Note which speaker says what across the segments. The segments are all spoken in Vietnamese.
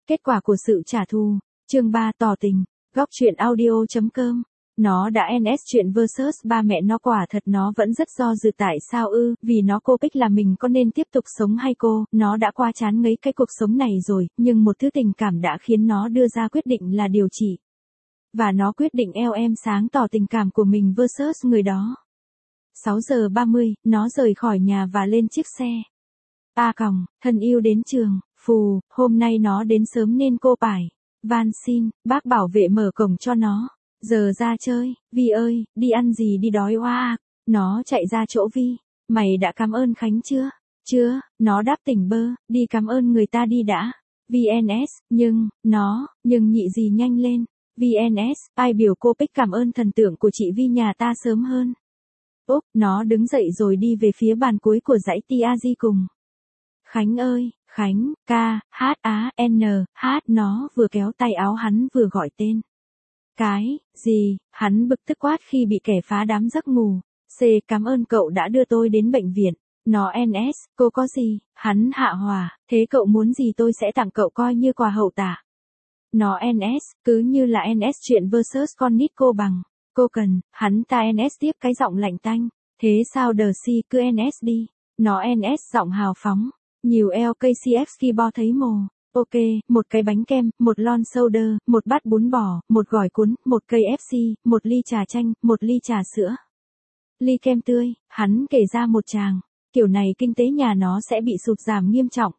Speaker 1: Kết quả của sự trả thù. Chương 3 tỏ tình. Góc truyện audio.com. Nó đã NS chuyện versus ba mẹ nó, quả thật nó vẫn rất do dự tại sao vì nó cô Bích là mình có nên tiếp tục sống hay cô, nó đã qua chán ngấy cái cuộc sống này rồi, nhưng một thứ tình cảm đã khiến nó đưa ra quyết định là điều trị. Và nó quyết định em sáng tỏ tình cảm của mình versus người đó. 6 giờ 30, nó rời khỏi nhà và lên chiếc xe. Thân yêu đến trường, phù, hôm nay nó đến sớm nên cô phải. Van xin, bác bảo vệ mở cổng cho nó. Giờ ra chơi, Vi ơi, đi ăn gì đi đói oa. Nó chạy ra chỗ Vi. Mày đã cảm ơn Khánh chưa? Chưa, nó đáp tỉnh bơ, đi cảm ơn người ta đi đã. VNS, nhưng nhị gì nhanh lên. VNS, ai biểu cô Bích cảm ơn thần tượng của chị Vi nhà ta sớm hơn. Nó đứng dậy rồi đi về phía bàn cuối của dãy TAG cùng. Khánh ơi, Khánh, K-H-A-N, nó vừa kéo tay áo hắn vừa gọi tên. Cái, gì, hắn bực tức quát khi bị kẻ phá đám giấc ngủ. C, cảm ơn cậu đã đưa tôi đến bệnh viện. Nó NS, cô có gì, hắn hạ hòa, thế cậu muốn gì tôi sẽ tặng cậu coi như quà hậu tạ. Nó NS, cứ như là NS chuyện versus con nít cô bằng. Cô cần, hắn ta NS tiếp cái giọng lạnh tanh. Thế sao đờ si cứ NS đi. Nó NS giọng hào phóng. Nhiều LKCX khi bo thấy mồ. Ok, một cái bánh kem, một lon soda, một bát bún bò, một gỏi cuốn, một cây FC, một ly trà chanh, một ly trà sữa. Ly kem tươi, hắn kể ra một tràng. Kiểu này kinh tế nhà nó sẽ bị sụt giảm nghiêm trọng.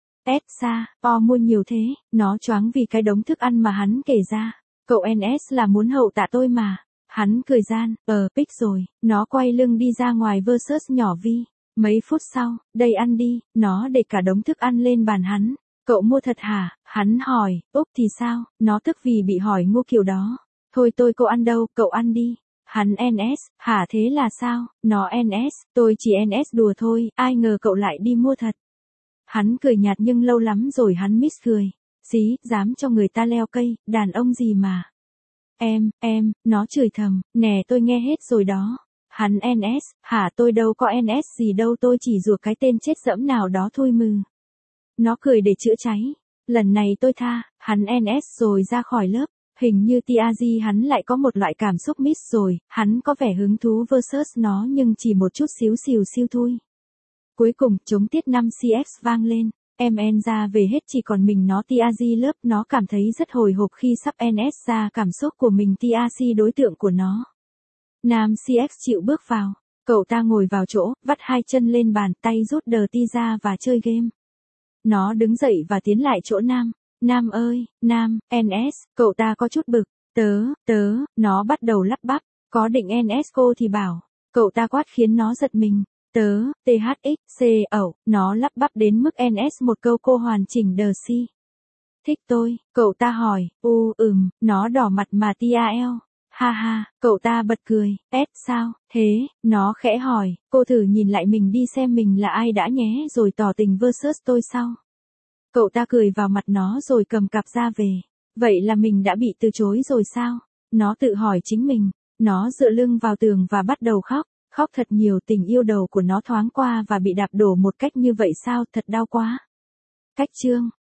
Speaker 1: Mua nhiều thế, nó choáng vì cái đống thức ăn mà hắn kể ra. Cậu NS là muốn hậu tạ tôi mà. Hắn cười gian, Bích rồi, nó quay lưng đi ra ngoài versus nhỏ Vi. Mấy phút sau, đây ăn đi, nó để cả đống thức ăn lên bàn hắn. Cậu mua thật hả? Hắn hỏi, thì sao? Nó tức vì bị hỏi ngu kiểu đó. Thôi cô ăn đâu, cậu ăn đi. Hắn NS, hả thế là sao? Nó NS, tôi chỉ NS đùa thôi, ai ngờ cậu lại đi mua thật. Hắn cười nhạt nhưng lâu lắm rồi hắn miss cười. Xí, dám cho người ta leo cây, đàn ông gì mà. Nó chửi thầm, nè tôi nghe hết rồi đó. Hắn NS, hả tôi đâu có NS gì đâu, tôi chỉ rủa cái tên chết dẫm nào đó thôi mừ. Nó cười để chữa cháy. Lần này tôi tha, hắn NS rồi ra khỏi lớp. Hình như TAG hắn lại có một loại cảm xúc miss rồi, hắn có vẻ hứng thú versus nó nhưng chỉ một chút xíu siêu thôi. Cuối cùng, trống tiết 5 CX vang lên. MN ra về hết chỉ còn mình nó TAG lớp, nó cảm thấy rất hồi hộp khi sắp NS ra cảm xúc của mình TAC đối tượng của nó. Nam CX chịu bước vào. Cậu ta ngồi vào chỗ, vắt hai chân lên bàn, tay rút đờ ti ra và chơi game. Nó đứng dậy và tiến lại chỗ Nam. Nam ơi, Nam, NS, cậu ta có chút bực. Nó bắt đầu lắp bắp. Có định NS cô thì bảo. Cậu ta quát khiến nó giật mình. THXC, nó lắp bắp đến mức NS một câu cô hoàn chỉnh đờ si. Thích tôi, cậu ta hỏi, nó đỏ mặt mà TAL. Ha, cậu ta bật cười, sao, thế, nó khẽ hỏi, cô thử nhìn lại mình đi xem mình là ai đã nhé rồi tỏ tình versus tôi sau. Cậu ta cười vào mặt nó rồi cầm cặp ra về. Vậy là mình đã bị từ chối rồi sao? Nó tự hỏi chính mình. Nó dựa lưng vào tường và bắt đầu khóc. Khóc thật nhiều, tình yêu đầu của nó thoáng qua và bị đạp đổ một cách như vậy sao, thật đau quá. Cách chương.